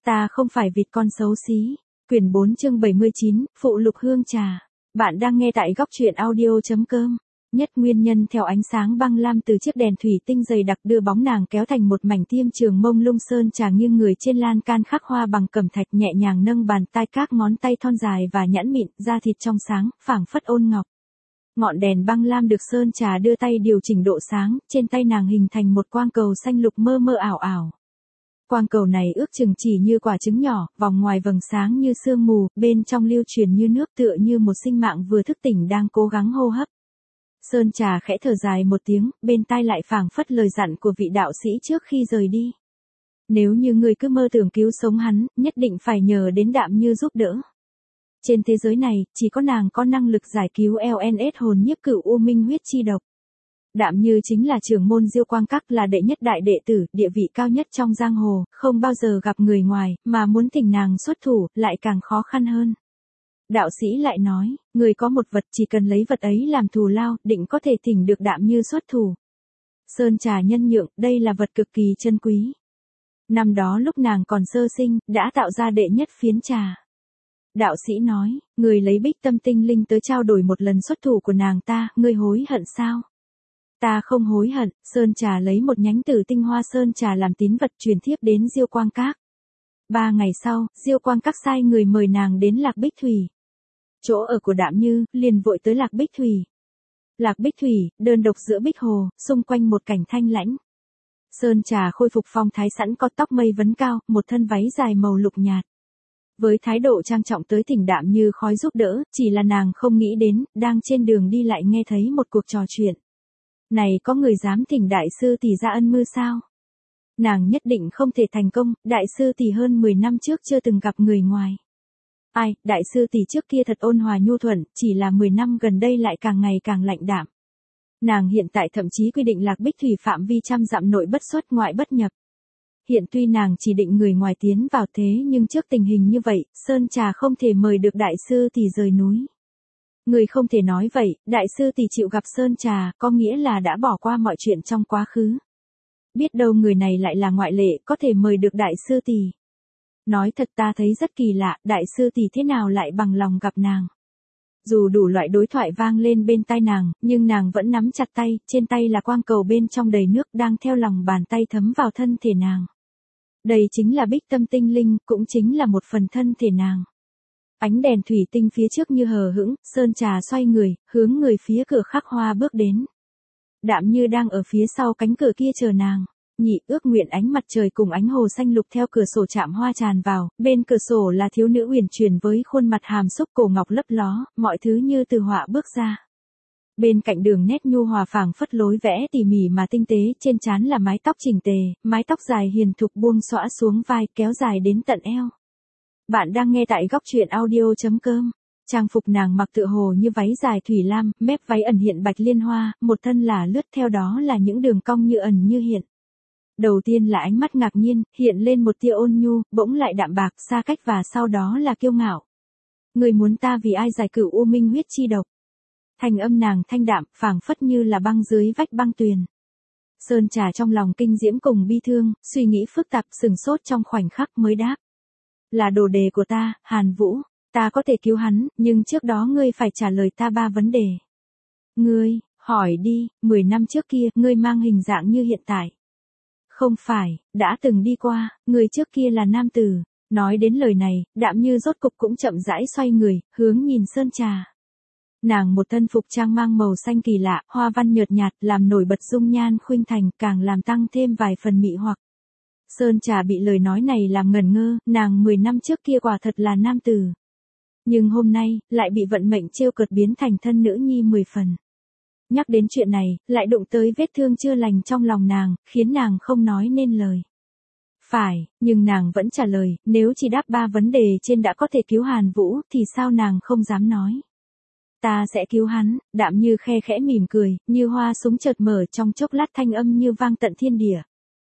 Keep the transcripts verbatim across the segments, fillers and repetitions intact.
Ta không phải vịt con xấu xí. Quyển bốn chương bảy mươi chín, phụ lục hương trà. Bạn đang nghe tại góc truyện audio.com. Nhất nguyên nhân theo ánh sáng băng lam từ chiếc đèn thủy tinh dày đặc đưa bóng nàng kéo thành một mảnh tiêm trường mông lung. Sơn trà nghiêng người trên lan can khắc hoa bằng cẩm thạch, nhẹ nhàng nâng bàn tay, các ngón tay thon dài và nhẵn mịn, da thịt trong sáng, phảng phất ôn ngọc. Ngọn đèn băng lam được sơn trà đưa tay điều chỉnh độ sáng, trên tay nàng hình thành một quang cầu xanh lục mơ mơ ảo ảo. Quang cầu này ước chừng chỉ như quả trứng nhỏ, vòng ngoài vầng sáng như sương mù, bên trong lưu truyền như nước, tựa như một sinh mạng vừa thức tỉnh đang cố gắng hô hấp. Sơn trà khẽ thở dài một tiếng, bên tai lại phảng phất lời dặn của vị đạo sĩ trước khi rời đi. Nếu như người cứ mơ tưởng cứu sống hắn, nhất định phải nhờ đến Đạm Như giúp đỡ. Trên thế giới này, chỉ có nàng có năng lực giải cứu lờ en ét hồn nhiếp cửu u minh huyết chi độc. Đạm Như chính là trưởng môn Diêu Quang Các, là đệ nhất đại đệ tử, địa vị cao nhất trong giang hồ, không bao giờ gặp người ngoài, mà muốn thỉnh nàng xuất thủ, lại càng khó khăn hơn. Đạo sĩ lại nói, người có một vật, chỉ cần lấy vật ấy làm thù lao, định có thể thỉnh được Đạm Như xuất thủ. Sơn trà nhân nhượng, đây là vật cực kỳ chân quý. Năm đó lúc nàng còn sơ sinh, đã tạo ra đệ nhất phiến trà. Đạo sĩ nói, người lấy Bích Tâm Tinh Linh tới trao đổi một lần xuất thủ của nàng ta, ngươi hối hận sao? Ta không hối hận. Sơn trà lấy một nhánh tử tinh hoa sơn trà làm tín vật, truyền thiếp đến Diêu Quang Các. Ba ngày sau, Diêu Quang Các sai người mời nàng đến Lạc Bích Thủy. Chỗ ở của Đạm Như, liền vội tới Lạc Bích Thủy. Lạc Bích Thủy, đơn độc giữa bích hồ, xung quanh một cảnh thanh lãnh. Sơn trà khôi phục phong thái sẵn có, tóc mây vấn cao, một thân váy dài màu lục nhạt. Với thái độ trang trọng tới thỉnh Đạm Như khói giúp đỡ, chỉ là nàng không nghĩ đến, đang trên đường đi lại nghe thấy một cuộc trò chuyện. Này, có người dám thỉnh đại sư tỷ ra ân mưu sao? Nàng nhất định không thể thành công, đại sư tỷ hơn mười năm trước chưa từng gặp người ngoài. Ai, đại sư tỷ trước kia thật ôn hòa nhu thuận, chỉ là mười năm gần đây lại càng ngày càng lạnh đạm. Nàng hiện tại thậm chí quy định Lạc Bích Thủy phạm vi trăm dặm nội bất xuất ngoại bất nhập. Hiện tuy nàng chỉ định người ngoài tiến vào, thế nhưng trước tình hình như vậy, sơn trà không thể mời được đại sư tỷ rời núi. Người không thể nói vậy, đại sư tỷ chịu gặp sơn trà, có nghĩa là đã bỏ qua mọi chuyện trong quá khứ. Biết đâu người này lại là ngoại lệ, có thể mời được đại sư tỷ. Nói thật, ta thấy rất kỳ lạ, đại sư tỷ thế nào lại bằng lòng gặp nàng. Dù đủ loại đối thoại vang lên bên tai nàng, nhưng nàng vẫn nắm chặt tay, trên tay là quang cầu bên trong đầy nước đang theo lòng bàn tay thấm vào thân thể nàng. Đây chính là Bích Tâm Tinh Linh, cũng chính là một phần thân thể nàng. Ánh đèn thủy tinh phía trước như hờ hững, sơn trà xoay người, hướng người phía cửa khắc hoa bước đến. Đạm Như đang ở phía sau cánh cửa kia chờ nàng. Nhị, ước nguyện ánh mặt trời cùng ánh hồ xanh lục theo cửa sổ chạm hoa tràn vào, bên cửa sổ là thiếu nữ uyển chuyển với khuôn mặt hàm xúc, cổ ngọc lấp ló, mọi thứ như từ họa bước ra. Bên cạnh đường nét nhu hòa phảng phất lối vẽ tỉ mỉ mà tinh tế, trên trán là mái tóc chỉnh tề, mái tóc dài hiền thục buông xõa xuống vai, kéo dài đến tận eo. Bạn đang nghe tại góc truyện audio.com. Trang phục nàng mặc tựa hồ như váy dài thủy lam, mép váy ẩn hiện bạch liên hoa, một thân là lướt, theo đó là những đường cong như ẩn như hiện. Đầu tiên là ánh mắt ngạc nhiên, hiện lên một tia ôn nhu, bỗng lại đạm bạc, xa cách, và sau đó là kiêu ngạo. Người muốn ta vì ai giải cửu u minh huyết chi độc? Thành âm nàng thanh đạm, phảng phất như là băng dưới vách băng tuyền. Sơn trà trong lòng kinh diễm cùng bi thương, suy nghĩ phức tạp, sừng sốt trong khoảnh khắc mới đáp. Là đồ đề của ta, Hàn Vũ, ta có thể cứu hắn, nhưng trước đó ngươi phải trả lời ta ba vấn đề. Ngươi, hỏi đi, mười năm trước kia, ngươi mang hình dạng như hiện tại. Không phải, đã từng đi qua, người trước kia là nam tử. Nói đến lời này, Đạm Như rốt cục cũng chậm rãi xoay người, hướng nhìn sơn trà. Nàng một thân phục trang mang màu xanh kỳ lạ, hoa văn nhợt nhạt, làm nổi bật dung nhan khuynh thành, càng làm tăng thêm vài phần mị hoặc. Sơn trà bị lời nói này làm ngẩn ngơ, nàng mười năm trước kia quả thật là nam tử. Nhưng hôm nay, lại bị vận mệnh trêu cợt biến thành thân nữ nhi mười phần. Nhắc đến chuyện này, lại đụng tới vết thương chưa lành trong lòng nàng, khiến nàng không nói nên lời. Phải, nhưng nàng vẫn trả lời, nếu chỉ đáp ba vấn đề trên đã có thể cứu Hàn Vũ, thì sao nàng không dám nói. Ta sẽ cứu hắn. Đạm Như khe khẽ mỉm cười, như hoa súng chợt mở, trong chốc lát thanh âm như vang tận thiên địa.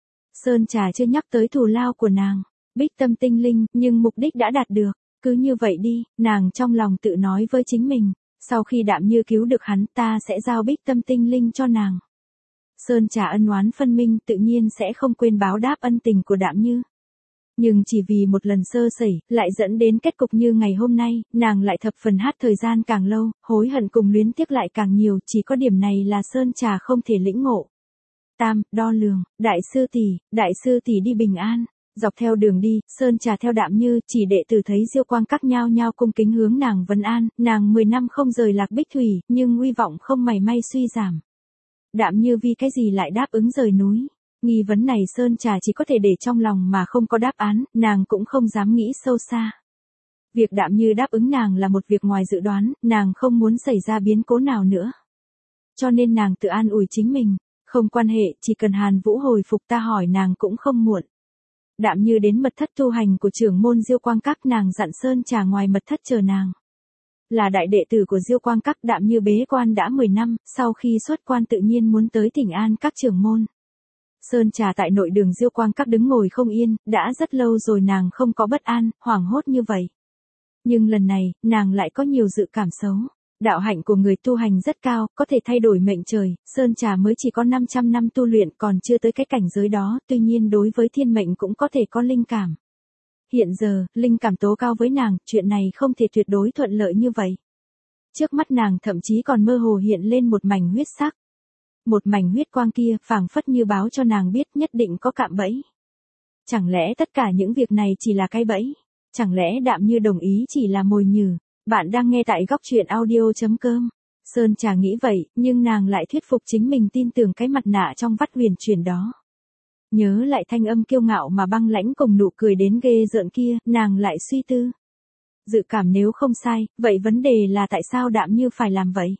Sơn trà chưa nhắc tới thù lao của nàng, Bích Tâm Tinh Linh, nhưng mục đích đã đạt được. Cứ như vậy đi, nàng trong lòng tự nói với chính mình. Sau khi Đạm Như cứu được hắn, ta sẽ giao Bích Tâm Tinh Linh cho nàng. Sơn trà ân oán phân minh, tự nhiên sẽ không quên báo đáp ân tình của Đạm Như. Nhưng chỉ vì một lần sơ sẩy, lại dẫn đến kết cục như ngày hôm nay, nàng lại thập phần hát thời gian càng lâu, hối hận cùng luyến tiếc lại càng nhiều, chỉ có điểm này là Sơn Trà không thể lĩnh ngộ. Tam, đo lường, đại sư tỷ, đại sư tỷ đi bình an. Dọc theo đường đi, Sơn Trà theo Đạm Như, chỉ đệ tử thấy Diêu Quang Các nhao nhao cung kính hướng nàng vấn an, nàng mười năm không rời Lạc Bích Thủy, nhưng uy vọng không mảy may suy giảm. Đạm Như vì cái gì lại đáp ứng rời núi? Nghi vấn này Sơn Trà chỉ có thể để trong lòng mà không có đáp án, nàng cũng không dám nghĩ sâu xa. Việc Đạm Như đáp ứng nàng là một việc ngoài dự đoán, nàng không muốn xảy ra biến cố nào nữa. Cho nên nàng tự an ủi chính mình, không quan hệ, chỉ cần Hàn Vũ hồi phục ta hỏi nàng cũng không muộn. Đạm Như đến mật thất tu hành của trưởng môn Diêu Quang Các, nàng dặn Sơn Trà ngoài mật thất chờ nàng. Là đại đệ tử của Diêu Quang Các, Đạm Như bế quan đã mười năm, sau khi xuất quan tự nhiên muốn tới thỉnh an các trưởng môn. Sơn Trà tại nội đường Diêu Quang Các đứng ngồi không yên, đã rất lâu rồi nàng không có bất an, hoảng hốt như vậy. Nhưng lần này, nàng lại có nhiều dự cảm xấu. Đạo hạnh của người tu hành rất cao, có thể thay đổi mệnh trời, Sơn Trà mới chỉ có năm trăm năm tu luyện còn chưa tới cái cảnh giới đó, tuy nhiên đối với thiên mệnh cũng có thể có linh cảm. Hiện giờ, linh cảm tố cao với nàng, chuyện này không thể tuyệt đối thuận lợi như vậy. Trước mắt nàng thậm chí còn mơ hồ hiện lên một mảnh huyết sắc. Một mảnh huyết quang kia, phảng phất như báo cho nàng biết nhất định có cạm bẫy. Chẳng lẽ tất cả những việc này chỉ là cái bẫy? Chẳng lẽ Đạm Như đồng ý chỉ là mồi nhử? Bạn đang nghe tại góc truyện audio chấm com. Sơn Trà nghĩ vậy, nhưng nàng lại thuyết phục chính mình tin tưởng cái mặt nạ trong vắt huyền chuyển đó. Nhớ lại thanh âm kiêu ngạo mà băng lãnh cùng nụ cười đến ghê rợn kia, nàng lại suy tư. Dự cảm nếu không sai, vậy vấn đề là tại sao Đạm Như phải làm vậy?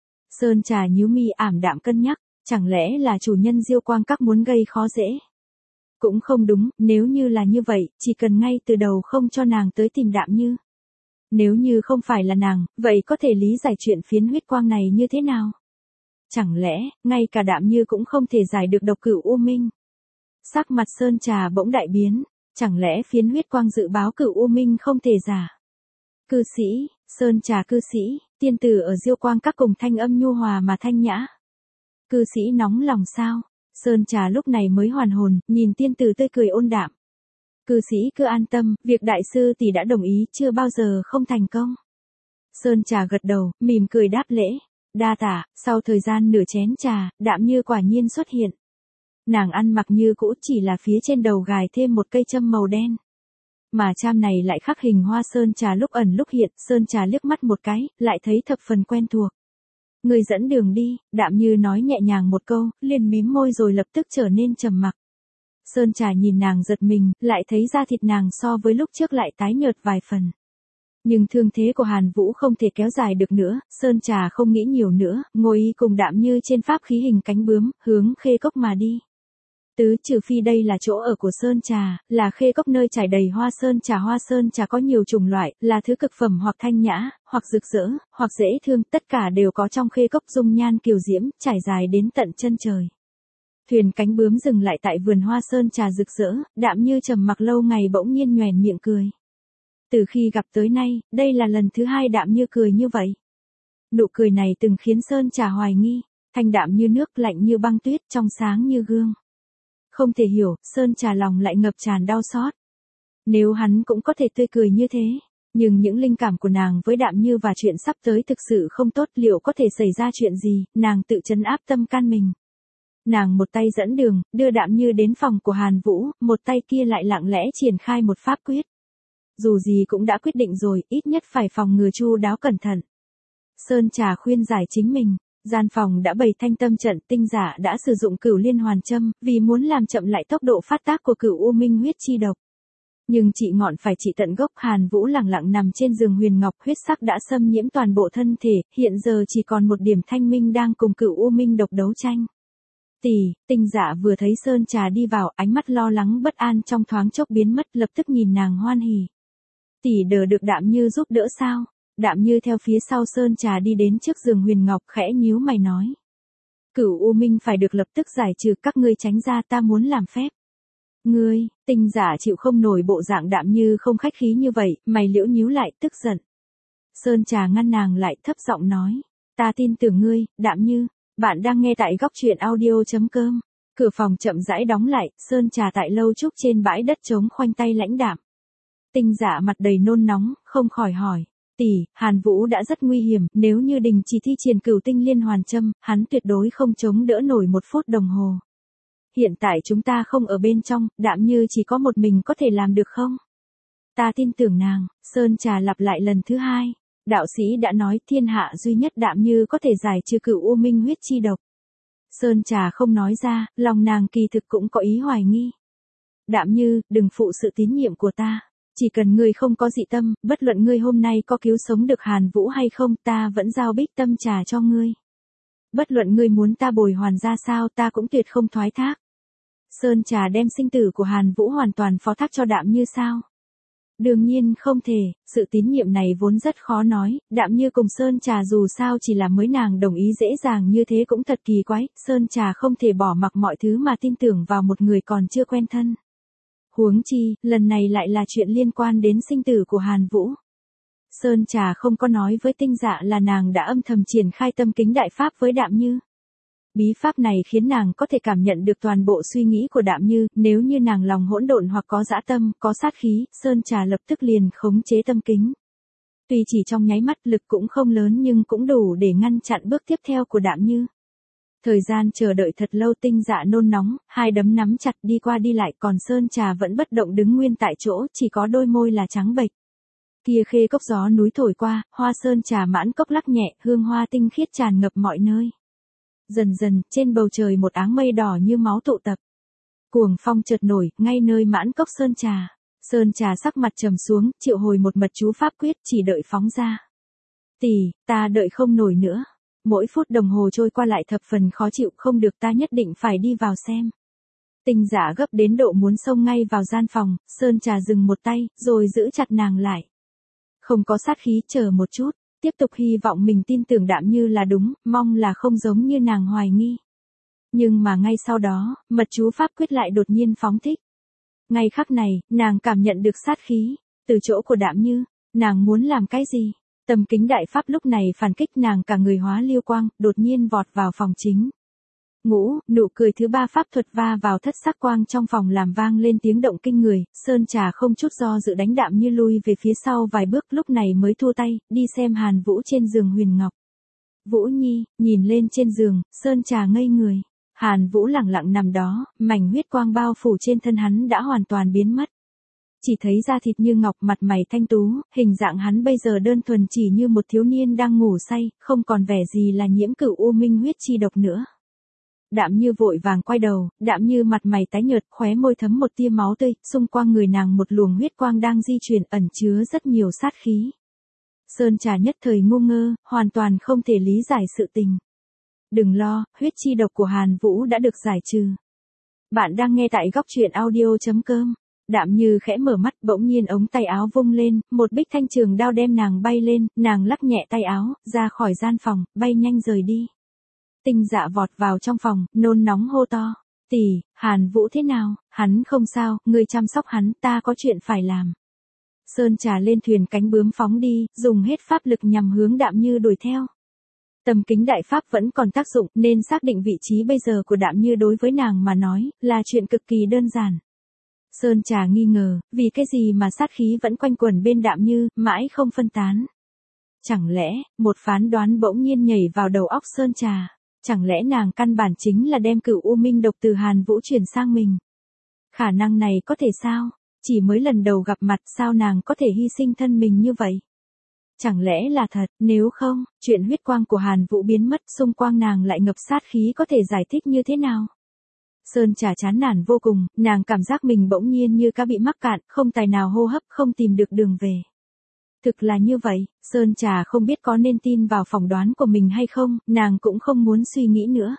Sơn Trà nhíu mi ảm đạm cân nhắc, chẳng lẽ là chủ nhân Diêu Quang Các muốn gây khó dễ? Cũng không đúng, nếu như là như vậy, chỉ cần ngay từ đầu không cho nàng tới tìm Đạm Như. Nếu như không phải là nàng, vậy có thể lý giải chuyện phiến huyết quang này như thế nào? Chẳng lẽ, ngay cả Đạm Như cũng không thể giải được độc cửu U Minh? Sắc mặt Sơn Trà bỗng đại biến, chẳng lẽ phiến huyết quang dự báo cửu U Minh không thể giả? Cư sĩ, Sơn Trà cư sĩ, tiên tử ở Diêu Quang Các cùng thanh âm nhu hòa mà thanh nhã. Cư sĩ nóng lòng sao? Sơn Trà lúc này mới hoàn hồn, nhìn tiên tử tươi cười ôn đạm. Cư sĩ cứ an tâm, việc đại sư tỷ đã đồng ý, chưa bao giờ không thành công. Sơn Trà gật đầu, mỉm cười đáp lễ. Đa tạ, sau thời gian nửa chén trà, Đạm Như quả nhiên xuất hiện. Nàng ăn mặc như cũ, chỉ là phía trên đầu gài thêm một cây châm màu đen. Mà cham này lại khắc hình hoa Sơn Trà lúc ẩn lúc hiện, Sơn Trà liếc mắt một cái, lại thấy thập phần quen thuộc. Người dẫn đường đi, Đạm Như nói nhẹ nhàng một câu, liền mím môi rồi lập tức trở nên trầm mặc. Sơn Trà nhìn nàng giật mình, lại thấy da thịt nàng so với lúc trước lại tái nhợt vài phần. Nhưng thương thế của Hàn Vũ không thể kéo dài được nữa, Sơn Trà không nghĩ nhiều nữa, ngồi y cùng Đạm Như trên pháp khí hình cánh bướm, hướng Khê Cốc mà đi. Tứ trừ phi đây là chỗ ở của Sơn Trà, là Khê Cốc nơi trải đầy hoa sơn trà. Hoa sơn trà có nhiều chủng loại, là thứ cực phẩm hoặc thanh nhã, hoặc rực rỡ, hoặc dễ thương, tất cả đều có trong Khê Cốc, dung nhan kiều diễm, trải dài đến tận chân trời. Thuyền cánh bướm dừng lại tại vườn hoa sơn trà rực rỡ, Đạm Như trầm mặc lâu ngày bỗng nhiên nhoẻn miệng cười. Từ khi gặp tới nay, đây là lần thứ hai Đạm Như cười như vậy. Nụ cười này từng khiến Sơn Trà hoài nghi, thanh đạm như nước, lạnh như băng tuyết, trong sáng như gương. Không thể hiểu, Sơn Trà lòng lại ngập tràn đau xót. Nếu hắn cũng có thể tươi cười như thế, nhưng những linh cảm của nàng với Đạm Như và chuyện sắp tới thực sự không tốt, liệu có thể xảy ra chuyện gì, nàng tự trấn áp tâm can mình. Nàng một tay dẫn đường, đưa Đạm Như đến phòng của Hàn Vũ, một tay kia lại lặng lẽ triển khai một pháp quyết. Dù gì cũng đã quyết định rồi, ít nhất phải phòng ngừa chu đáo cẩn thận. Sơn Trà khuyên giải chính mình, gian phòng đã bày thanh tâm trận, tinh giả đã sử dụng cửu liên hoàn châm, vì muốn làm chậm lại tốc độ phát tác của cửu u minh huyết chi độc. Nhưng trị ngọn phải trị tận gốc. Hàn Vũ lẳng lặng nằm trên giường huyền ngọc, huyết sắc đã xâm nhiễm toàn bộ thân thể, hiện giờ chỉ còn một điểm thanh minh đang cùng cửu u minh độc đấu tranh. Tỷ, tinh giả vừa thấy Sơn Trà đi vào, ánh mắt lo lắng bất an trong thoáng chốc biến mất, lập tức nhìn nàng hoan hỉ. Tỷ đỡ được Đạm Như giúp đỡ sao? Đạm Như theo phía sau Sơn Trà đi đến trước giường huyền ngọc, khẽ nhíu mày nói. Cửu u minh phải được lập tức giải trừ, các ngươi tránh ra, ta muốn làm phép. Ngươi, tinh giả chịu không nổi bộ dạng Đạm Như không khách khí như vậy, mày liễu nhíu lại, tức giận. Sơn Trà ngăn nàng lại, thấp giọng nói. Ta tin tưởng ngươi, Đạm Như. Bạn đang nghe tại góc truyện audio chấm com. Cửa phòng chậm rãi đóng lại, Sơn Trà tại lâu trúc trên bãi đất trống khoanh tay lãnh đạm. Tinh Dạ mặt đầy nôn nóng, không khỏi hỏi. Tỷ, Hàn Vũ đã rất nguy hiểm, nếu như đình chỉ thi triển cửu tinh liên hoàn châm, hắn tuyệt đối không chống đỡ nổi một phút đồng hồ. Hiện tại chúng ta không ở bên trong, Đạm Như chỉ có một mình có thể làm được không? Ta tin tưởng nàng, Sơn Trà lặp lại lần thứ hai. Đạo sĩ đã nói thiên hạ duy nhất Đạm Như có thể giải trừ cửu u minh huyết chi độc. Sơn Trà không nói ra, lòng nàng kỳ thực cũng có ý hoài nghi. Đạm Như, đừng phụ sự tín nhiệm của ta. Chỉ cần ngươi không có dị tâm, bất luận ngươi hôm nay có cứu sống được Hàn Vũ hay không, ta vẫn giao Bích Tâm trà cho ngươi. Bất luận ngươi muốn ta bồi hoàn ra sao, ta cũng tuyệt không thoái thác. Sơn Trà đem sinh tử của Hàn Vũ hoàn toàn phó thác cho Đạm Như sao? Đương nhiên không thể, sự tín nhiệm này vốn rất khó nói, Đạm Như cùng Sơn Trà dù sao chỉ là mới nàng đồng ý dễ dàng như thế cũng thật kỳ quái, Sơn Trà không thể bỏ mặc mọi thứ mà tin tưởng vào một người còn chưa quen thân. Huống chi, lần này lại là chuyện liên quan đến sinh tử của Hàn Vũ. Sơn Trà không có nói với Tinh Dạ là nàng đã âm thầm triển khai tâm kính đại pháp với Đạm Như. Bí pháp này khiến nàng có thể cảm nhận được toàn bộ suy nghĩ của Đạm Như, nếu như nàng lòng hỗn độn hoặc có dã tâm, có sát khí, Sơn Trà lập tức liền khống chế tâm kính. Tuy chỉ trong nháy mắt lực cũng không lớn nhưng cũng đủ để ngăn chặn bước tiếp theo của Đạm Như. Thời gian chờ đợi thật lâu, Tinh Dạ nôn nóng, hai đấm nắm chặt đi qua đi lại, còn Sơn Trà vẫn bất động đứng nguyên tại chỗ, chỉ có đôi môi là trắng bệch. Kia khê cốc gió núi thổi qua, hoa Sơn Trà mãn cốc lắc nhẹ, hương hoa tinh khiết tràn ngập mọi nơi. Dần dần, trên bầu trời một áng mây đỏ như máu tụ tập. Cuồng phong chợt nổi, ngay nơi mãn cốc Sơn Trà. Sơn Trà sắc mặt trầm xuống, triệu hồi một mật chú pháp quyết, chỉ đợi phóng ra. Tỷ, ta đợi không nổi nữa. Mỗi phút đồng hồ trôi qua lại thập phần khó chịu, không được, ta nhất định phải đi vào xem. Tinh Dạ gấp đến độ muốn xông ngay vào gian phòng, Sơn Trà dừng một tay, rồi giữ chặt nàng lại. Không có sát khí, chờ một chút, tiếp tục hy vọng mình tin tưởng Đạm Như là đúng, mong là không giống như nàng hoài nghi. Nhưng mà ngay sau đó, mật chú pháp quyết lại đột nhiên phóng thích. Ngay khắc này, nàng cảm nhận được sát khí, từ chỗ của Đạm Như, nàng muốn làm cái gì? Tâm kính đại pháp lúc này phản kích nàng, cả người hóa liêu quang, đột nhiên vọt vào phòng chính. Ngũ, nụ cười thứ ba pháp thuật va vào thất sắc quang trong phòng làm vang lên tiếng động kinh người, Sơn Trà không chút do dự đánh Đạm Như lui về phía sau vài bước, lúc này mới thua tay, đi xem Hàn Vũ trên giường huyền ngọc. Vũ Nhi, nhìn lên trên giường, Sơn Trà ngây người. Hàn Vũ lặng lặng nằm đó, mảnh huyết quang bao phủ trên thân hắn đã hoàn toàn biến mất. Chỉ thấy da thịt như ngọc, mặt mày thanh tú, hình dạng hắn bây giờ đơn thuần chỉ như một thiếu niên đang ngủ say, không còn vẻ gì là nhiễm cửu u minh huyết chi độc nữa. Đạm Như vội vàng quay đầu, Đạm Như mặt mày tái nhợt, khóe môi thấm một tia máu tươi, xung quanh người nàng một luồng huyết quang đang di chuyển, ẩn chứa rất nhiều sát khí. Sơn Trà nhất thời ngu ngơ, hoàn toàn không thể lý giải sự tình. Đừng lo, huyết chi độc của Hàn Vũ đã được giải trừ. Bạn đang nghe tại góc truyện audio chấm com. Đạm Như khẽ mở mắt, bỗng nhiên ống tay áo vung lên, một bích thanh trường đao đem nàng bay lên, nàng lắc nhẹ tay áo, ra khỏi gian phòng, bay nhanh rời đi. Tinh Dạ vọt vào trong phòng, nôn nóng hô to. Tỷ, Hàn Vũ thế nào? Hắn không sao, ngươi chăm sóc hắn, ta có chuyện phải làm. Sơn Trà lên thuyền cánh bướm phóng đi, dùng hết pháp lực nhằm hướng Đạm Như đuổi theo. Tâm kính đại pháp vẫn còn tác dụng, nên xác định vị trí bây giờ của Đạm Như đối với nàng mà nói, là chuyện cực kỳ đơn giản. Sơn Trà nghi ngờ, vì cái gì mà sát khí vẫn quanh quẩn bên Đạm Như, mãi không phân tán. Chẳng lẽ, một phán đoán bỗng nhiên nhảy vào đầu óc Sơn Trà, chẳng lẽ nàng căn bản chính là đem cửu u minh độc từ Hàn Vũ chuyển sang mình? Khả năng này có thể sao? Chỉ mới lần đầu gặp mặt sao nàng có thể hy sinh thân mình như vậy? Chẳng lẽ là thật, nếu không, chuyện huyết quang của Hàn Vũ biến mất, xung quanh nàng lại ngập sát khí có thể giải thích như thế nào? Sơn Trà chán nản vô cùng, nàng cảm giác mình bỗng nhiên như cá bị mắc cạn, không tài nào hô hấp, không tìm được đường về. Thực là như vậy, Sơn Trà không biết có nên tin vào phỏng đoán của mình hay không, nàng cũng không muốn suy nghĩ nữa.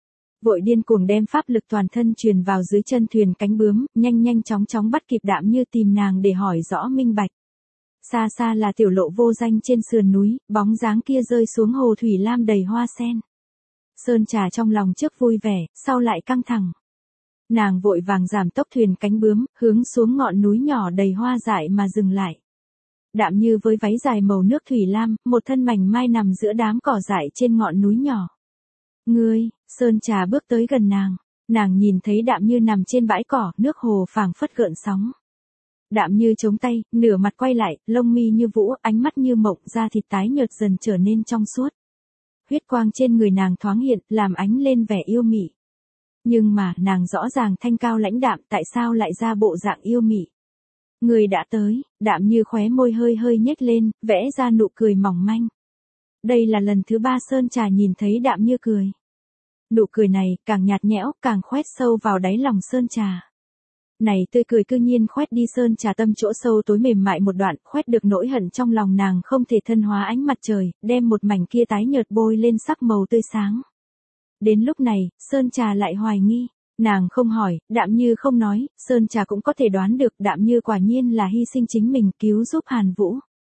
Vội điên cuồng đem pháp lực toàn thân truyền vào dưới chân thuyền cánh bướm, nhanh nhanh chóng chóng bắt kịp Đạm Như tìm nàng để hỏi rõ minh bạch. Xa xa là tiểu lộ vô danh trên sườn núi, bóng dáng kia rơi xuống hồ thủy lam đầy hoa sen. Sơn Trà trong lòng trước vui vẻ, sau lại căng thẳng. Nàng vội vàng giảm tốc thuyền cánh bướm, hướng xuống ngọn núi nhỏ đầy hoa dại mà dừng lại. Đạm Như với váy dài màu nước thủy lam, một thân mảnh mai nằm giữa đám cỏ dại trên ngọn núi nhỏ. Ngươi, Sơn Trà bước tới gần nàng. Nàng nhìn thấy Đạm Như nằm trên bãi cỏ, nước hồ phảng phất gợn sóng. Đạm Như chống tay, nửa mặt quay lại, lông mi như vũ, ánh mắt như mộng, da thịt tái nhợt dần trở nên trong suốt. Huyết quang trên người nàng thoáng hiện, làm ánh lên vẻ yêu mị. Nhưng mà, nàng rõ ràng thanh cao lãnh đạm, tại sao lại ra bộ dạng yêu mị? Người đã tới, Đạm Như khóe môi hơi hơi nhếch lên, vẽ ra nụ cười mỏng manh. Đây là lần thứ ba Sơn Trà nhìn thấy Đạm Như cười. Nụ cười này, càng nhạt nhẽo, càng khoét sâu vào đáy lòng Sơn Trà. Này tươi cười cư nhiên khoét đi Sơn Trà tâm chỗ sâu tối mềm mại một đoạn, khoét được nỗi hận trong lòng nàng không thể thân hóa ánh mặt trời, đem một mảnh kia tái nhợt bôi lên sắc màu tươi sáng. Đến lúc này, Sơn Trà lại hoài nghi. Nàng không hỏi, Đạm Như không nói, Sơn Trà cũng có thể đoán được Đạm Như quả nhiên là hy sinh chính mình cứu giúp Hàn Vũ.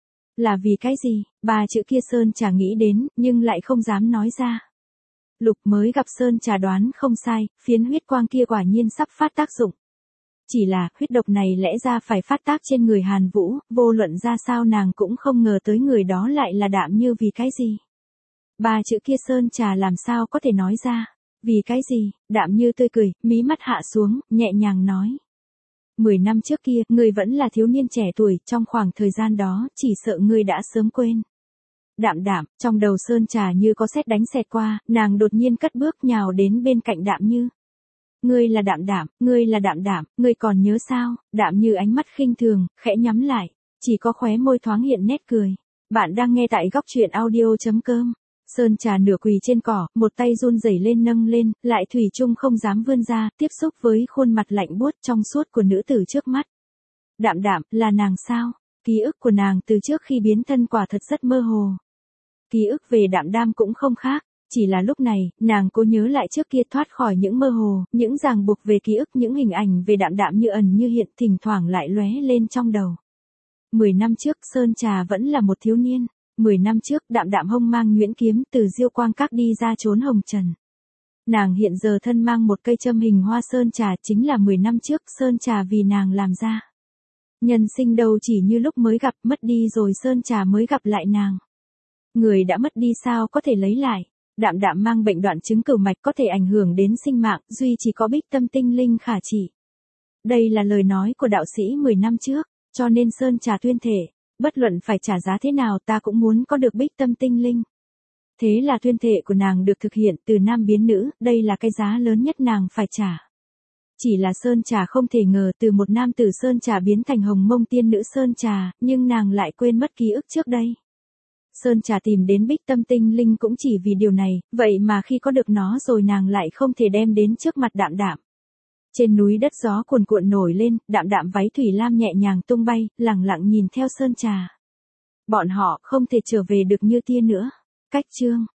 Là vì cái gì? Ba chữ kia Sơn Trà nghĩ đến, nhưng lại không dám nói ra. Lục mới gặp Sơn Trà đoán không sai, phiến huyết quang kia quả nhiên sắp phát tác dụng. Chỉ là, huyết độc này lẽ ra phải phát tác trên người Hàn Vũ, vô luận ra sao nàng cũng không ngờ tới người đó lại là Đạm Như vì cái gì. Ba chữ kia Sơn Trà làm sao có thể nói ra. Vì cái gì? Đạm Như tươi cười, mí mắt hạ xuống, nhẹ nhàng nói. Mười năm trước kia, ngươi vẫn là thiếu niên trẻ tuổi, trong khoảng thời gian đó, chỉ sợ ngươi đã sớm quên. Đạm Đạm, trong đầu Sơn Trà như có sét đánh xẹt qua, nàng đột nhiên cất bước nhào đến bên cạnh Đạm Như. Ngươi là Đạm Đạm, ngươi là Đạm Đạm, ngươi còn nhớ sao? Đạm Như ánh mắt khinh thường, khẽ nhắm lại, chỉ có khóe môi thoáng hiện nét cười. Bạn đang nghe tại góc truyện audio chấm com. Sơn Trà nửa quỳ trên cỏ, một tay run rẩy lên nâng lên, lại thủy chung không dám vươn ra, tiếp xúc với khuôn mặt lạnh buốt trong suốt của nữ tử trước mắt. Đạm Đạm, là nàng sao? Ký ức của nàng từ trước khi biến thân quả thật rất mơ hồ. Ký ức về Đạm Đam cũng không khác, chỉ là lúc này, nàng cố nhớ lại trước kia thoát khỏi những mơ hồ, những ràng buộc về ký ức, những hình ảnh về Đạm Đạm như ẩn như hiện, thỉnh thoảng lại lóe lên trong đầu. Mười năm trước, Sơn Trà vẫn là một thiếu niên. Mười năm trước, Đạm Đạm hông mang nhuyễn kiếm từ Diêu Quang Các đi ra trốn hồng trần. Nàng hiện giờ thân mang một cây châm hình hoa Sơn Trà chính là mười năm trước Sơn Trà vì nàng làm ra. Nhân sinh đâu chỉ như lúc mới gặp, mất đi rồi Sơn Trà mới gặp lại nàng. Người đã mất đi sao có thể lấy lại. Đạm Đạm mang bệnh đoạn chứng cửu mạch có thể ảnh hưởng đến sinh mạng, duy chỉ có Bích Tâm Tinh Linh khả trị. Đây là lời nói của đạo sĩ mười năm trước, cho nên Sơn Trà tuyên thể. Bất luận phải trả giá thế nào ta cũng muốn có được Bích Tâm Tinh Linh. Thế là tuyên thệ của nàng được thực hiện từ nam biến nữ, đây là cái giá lớn nhất nàng phải trả. Chỉ là Sơn Trà không thể ngờ từ một nam tử Sơn Trà biến thành hồng mông tiên nữ Sơn Trà, nhưng nàng lại quên mất ký ức trước đây. Sơn Trà tìm đến Bích Tâm Tinh Linh cũng chỉ vì điều này, vậy mà khi có được nó rồi nàng lại không thể đem đến trước mặt Đạm Đạm. Trên núi đất gió cuồn cuộn nổi lên, Đạm Đạm váy thủy lam nhẹ nhàng tung bay, lẳng lặng nhìn theo Sơn Trà. Bọn họ không thể trở về được như tia nữa. Cách chương